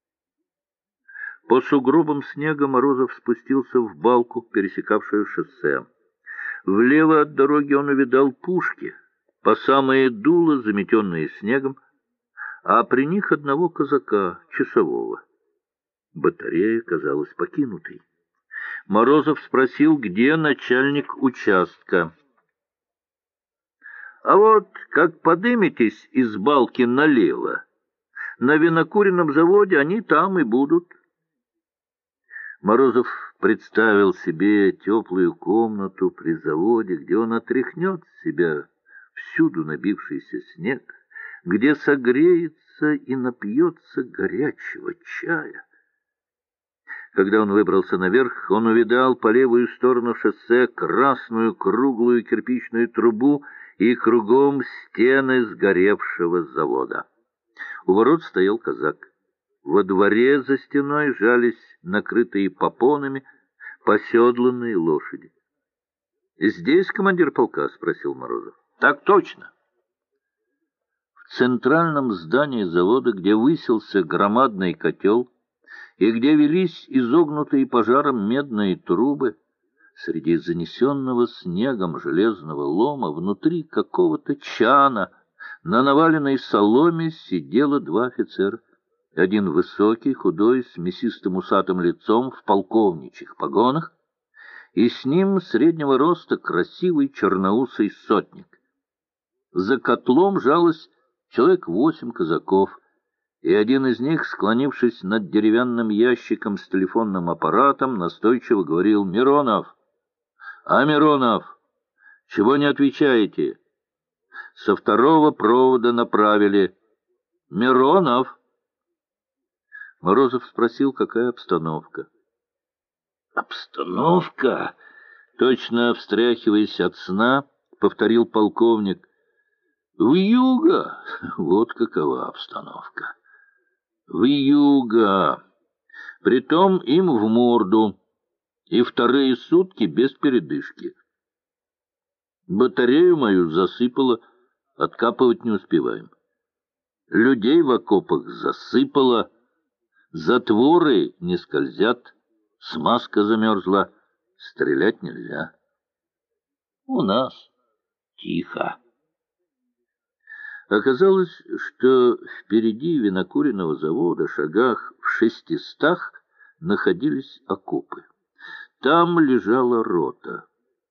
По сугробам снега Морозов спустился в балку, пересекавшую шоссе. Влево от дороги он увидал пушки, по самые дуло заметенные снегом, а при них одного казака, часового. Батарея казалась покинутой. Морозов спросил, где начальник участка. «А вот как подыметесь из балки налево, на винокуренном заводе они там и будут». Морозов представил себе теплую комнату при заводе, где он отряхнет с себя всюду набившийся снег, где согреется и напьется горячего чая. Когда он выбрался наверх, он увидал по левую сторону шоссе красную круглую кирпичную трубу и кругом стены сгоревшего завода. У ворот стоял казак. Во дворе за стеной жались накрытые попонами поседланные лошади. «Здесь командир полка?» — спросил Морозов. «Так точно». В центральном здании завода, где высился громадный котел и где велись изогнутые пожаром медные трубы, среди занесенного снегом железного лома внутри какого-то чана на наваленной соломе сидело 2 офицера. Один высокий, худой, с мясистым усатым лицом в полковничьих погонах, и с ним среднего роста красивый черноусый сотник. За котлом жалось человек 8 казаков, и один из них, склонившись над деревянным ящиком с телефонным аппаратом, настойчиво говорил: «Миронов! А, Миронов, чего не отвечаете? Со 2-го провода направили. Миронов!» Морозов спросил, какая обстановка. «Обстановка?» — точно встряхиваясь от сна, повторил полковник. «Вьюга! Вот какова обстановка! Вьюга! Притом им в морду, и 2-е сутки без передышки. Батарею мою засыпало, откапывать не успеваем. Людей в окопах засыпало, затворы не скользят, смазка замерзла, стрелять нельзя. У нас тихо». Оказалось, что впереди винокуренного завода, шагах в 600, находились окопы. Там лежала рота.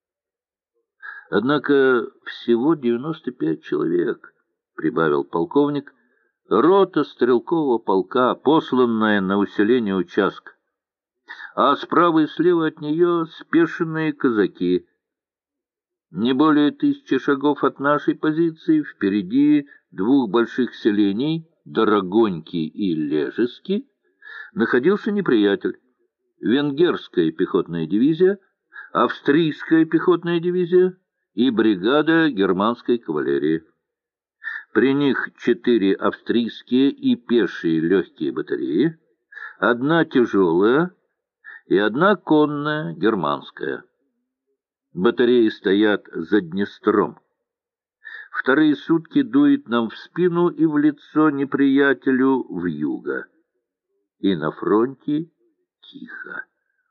Однако всего 95 человек, прибавил полковник, рота стрелкового полка, посланная на усиление участка, а справа и слева от нее спешенные казаки. Не более 1000 шагов от нашей позиции, впереди двух больших селений, Дорогоньки и Лежески, находился неприятель. Венгерская пехотная дивизия, австрийская пехотная дивизия и бригада германской кавалерии. При них 4 австрийские и пешие легкие батареи, 1 тяжелая и 1 конная германская. Батареи стоят за Днестром. Вторые сутки дует нам в спину и в лицо неприятелю вьюга. И на фронте тихо.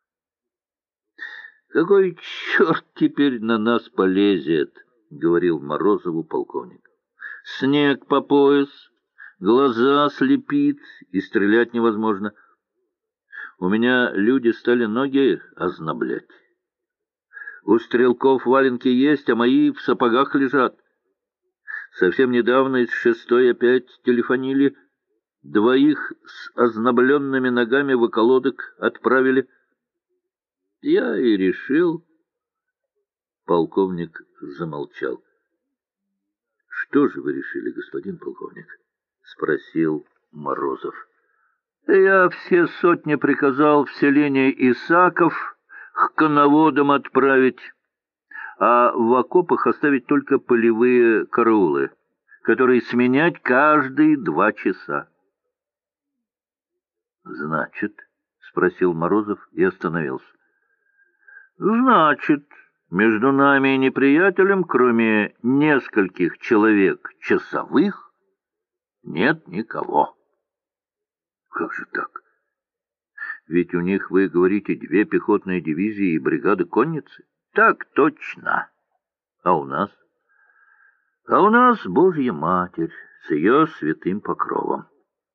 «Какой черт теперь на нас полезет?» — говорил Морозову полковник. «Снег по пояс, глаза слепит, и стрелять невозможно. У меня люди стали ноги озноблять. У стрелков валенки есть, а мои в сапогах лежат. Совсем недавно из 6-й опять телефонили. 2 с ознобленными ногами в околоток отправили. Я и решил...» Полковник замолчал. — Что же вы решили, господин полковник? — спросил Морозов. — Я все сотни приказал в селение Исаков к коноводам отправить, а в окопах оставить только полевые караулы, которые сменять каждые 2 часа. — Значит? — спросил Морозов и остановился. — Значит, между нами и неприятелем, кроме нескольких человек часовых, нет никого. — Как же так? Ведь у них, вы говорите, 2 пехотные дивизии и бригады конницы? — Так точно. А у нас? — А у нас Божья Матерь с ее святым покровом.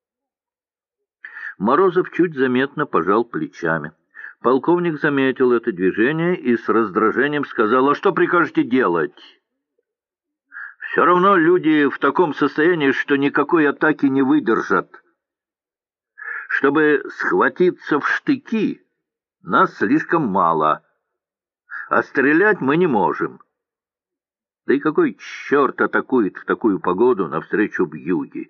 Морозов чуть заметно пожал плечами. Полковник заметил это движение и с раздражением сказал: «А что прикажете делать? Все равно люди в таком состоянии, что никакой атаки не выдержат. Чтобы схватиться в штыки, нас слишком мало, а стрелять мы не можем. Да и какой черт атакует в такую погоду навстречу вьюге?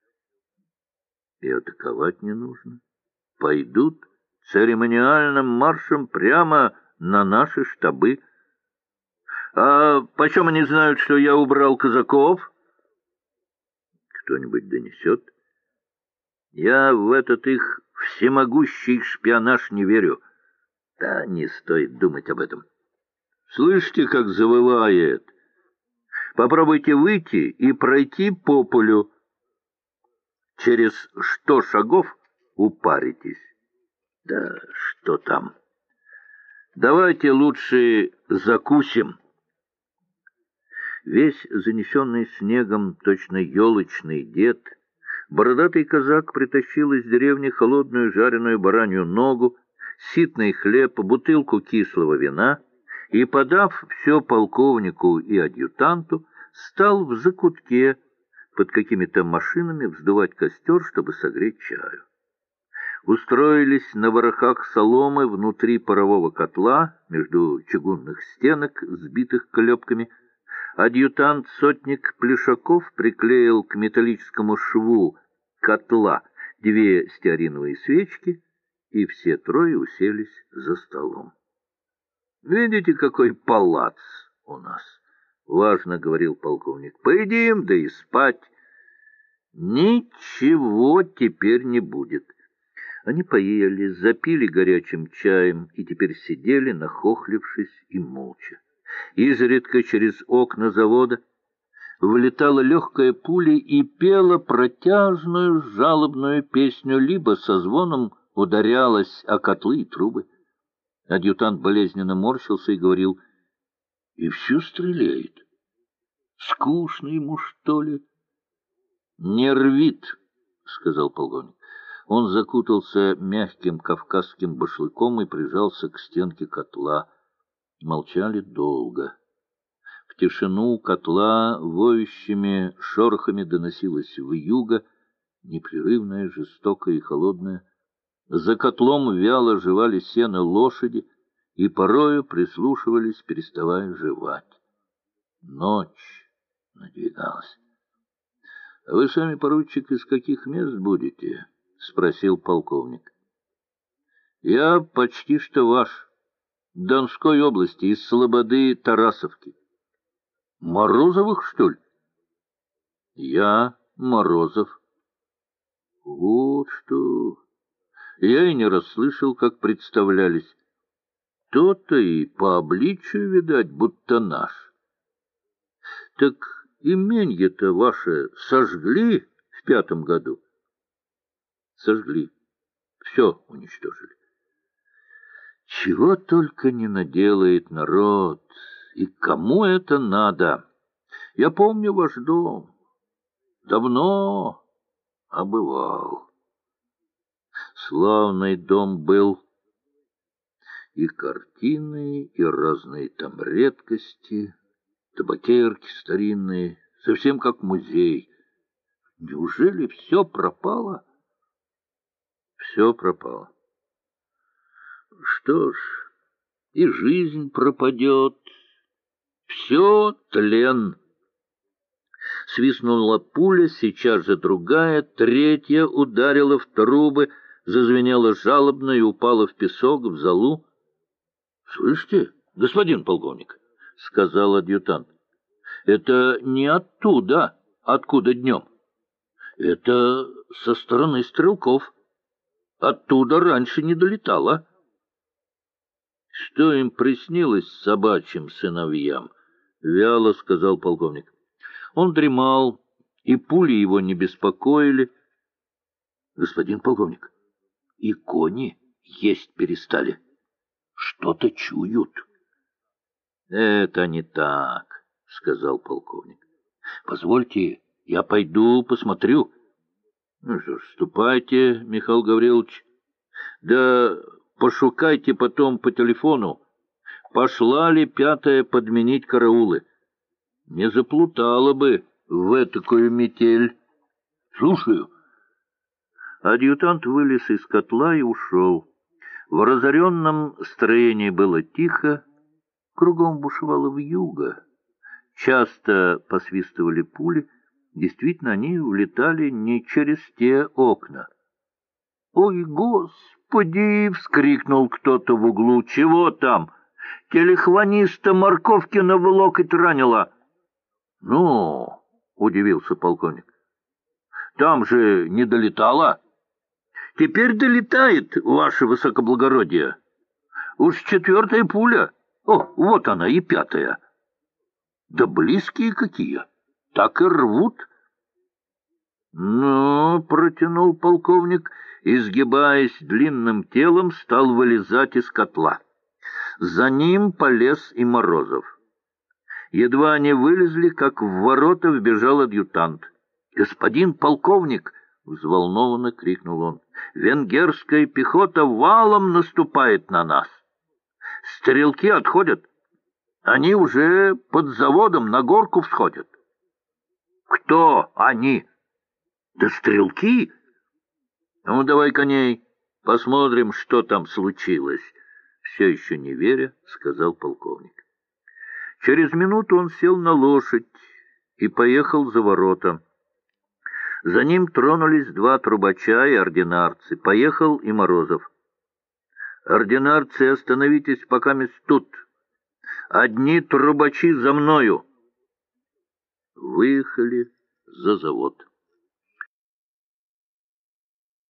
И атаковать не нужно. Пойдут церемониальным маршем прямо на наши штабы. А почем они знают, что я убрал казаков? Кто-нибудь донесет? Я в этот их всемогущий шпионаж не верю. Да не стоит думать об этом. Слышите, как завывает? Попробуйте выйти и пройти по полю. Через 100 шагов упаритесь. Да что там? Давайте лучше закусим. Весь занесенный снегом, точно елочный дед, бородатый казак притащил из деревни холодную жареную баранью ногу, ситный хлеб, бутылку кислого вина и, подав все полковнику и адъютанту, стал в закутке под какими-то машинами вздувать костер, чтобы согреть чаю. Устроились на ворохах соломы внутри парового котла, между чугунных стенок, сбитых клепками. Адъютант-сотник Плешаков приклеил к металлическому шву котла 2 стеариновые свечки, и все 3 уселись за столом. — Видите, какой палац у нас? — важно говорил полковник. — Поедим, да и спать. Ничего теперь не будет. Они поели, запили горячим чаем и теперь сидели, нахохлившись и молча. Изредка через окна завода вылетала легкая пуля и пела протяжную жалобную песню, либо со звоном ударялась о котлы и трубы. Адъютант болезненно морщился и говорил: — И все стреляет. Скучно ему, что ли? Не рвит, — сказал полковник. Он закутался мягким кавказским башлыком и прижался к стенке котла. Молчали долго. В тишину котла воющими шорохами доносилась вьюга, непрерывная, жестокая и холодная. За котлом вяло жевали сено лошади и порою прислушивались, переставая жевать. Ночь надвигалась. — А вы сами, поручик, из каких мест будете? — спросил полковник. — Я почти что ваш, Донской области, из слободы Тарасовки. — Морозовых, что ли? — Я Морозов. — Вот что... Я и не расслышал, как представлялись. То-то и по обличию, видать, будто наш. Так именье-то ваше сожгли в 5-м году? Сожгли. Все уничтожили. Чего только не наделает народ. И кому это надо? Я помню ваш дом. Давно обывал. Славный дом был. И картины, и разные там редкости, табакерки старинные, совсем как музей. Неужели все пропало? Все пропало. Что ж, и жизнь пропадет. Все тлен. Свистнула пуля, сейчас же другая, третья ударила в трубы, зазвенела жалобно и упала в песок, в золу. — Слышите, господин полковник, — сказал адъютант, — это не оттуда, откуда днем. Это со стороны стрелков. Оттуда раньше не долетало. — Что им приснилось собачьим сыновьям? — вяло сказал полковник. Он дремал, и пули его не беспокоили. — Господин полковник, и кони есть перестали. Что-то чуют. — Это не так, — сказал полковник. — Позвольте, я пойду посмотрю. — Ну что ж, ступайте, Михаил Гаврилович. Да пошукайте потом по телефону, пошла ли 5-я подменить караулы. Не заплутала бы в этакую метель. — Слушаю. Адъютант вылез из котла и ушел. В разоренном строении было тихо, кругом бушевала вьюга. Часто посвистывали пули, действительно, они улетали не через те окна. — Ой, Господи! — вскрикнул кто-то в углу. — Чего там? Телехваниста Марковкина в локоть ранила. — Ну, — удивился полковник, — там же не долетало. — Теперь долетает, ваше высокоблагородие. Уж 4-я пуля. О, вот она и 5-я. Да близкие какие, так и рвут. — Ну, — протянул полковник, изгибаясь длинным телом, стал вылезать из котла. За ним полез и Морозов. Едва они вылезли, как в ворота вбежал адъютант. — Господин полковник! — взволнованно крикнул он. — Венгерская пехота валом наступает на нас. Стрелки отходят. Они уже под заводом на горку всходят. — Кто они? — Да стрелки. — Ну, давай коней, посмотрим, что там случилось. Все еще не веря, сказал полковник. Через минуту он сел на лошадь и поехал за ворота. За ним тронулись 2 трубача и ординарцы. Поехал и Морозов. — Ординарцы, остановитесь покамест тут. Одни трубачи за мною. Выехали за завод.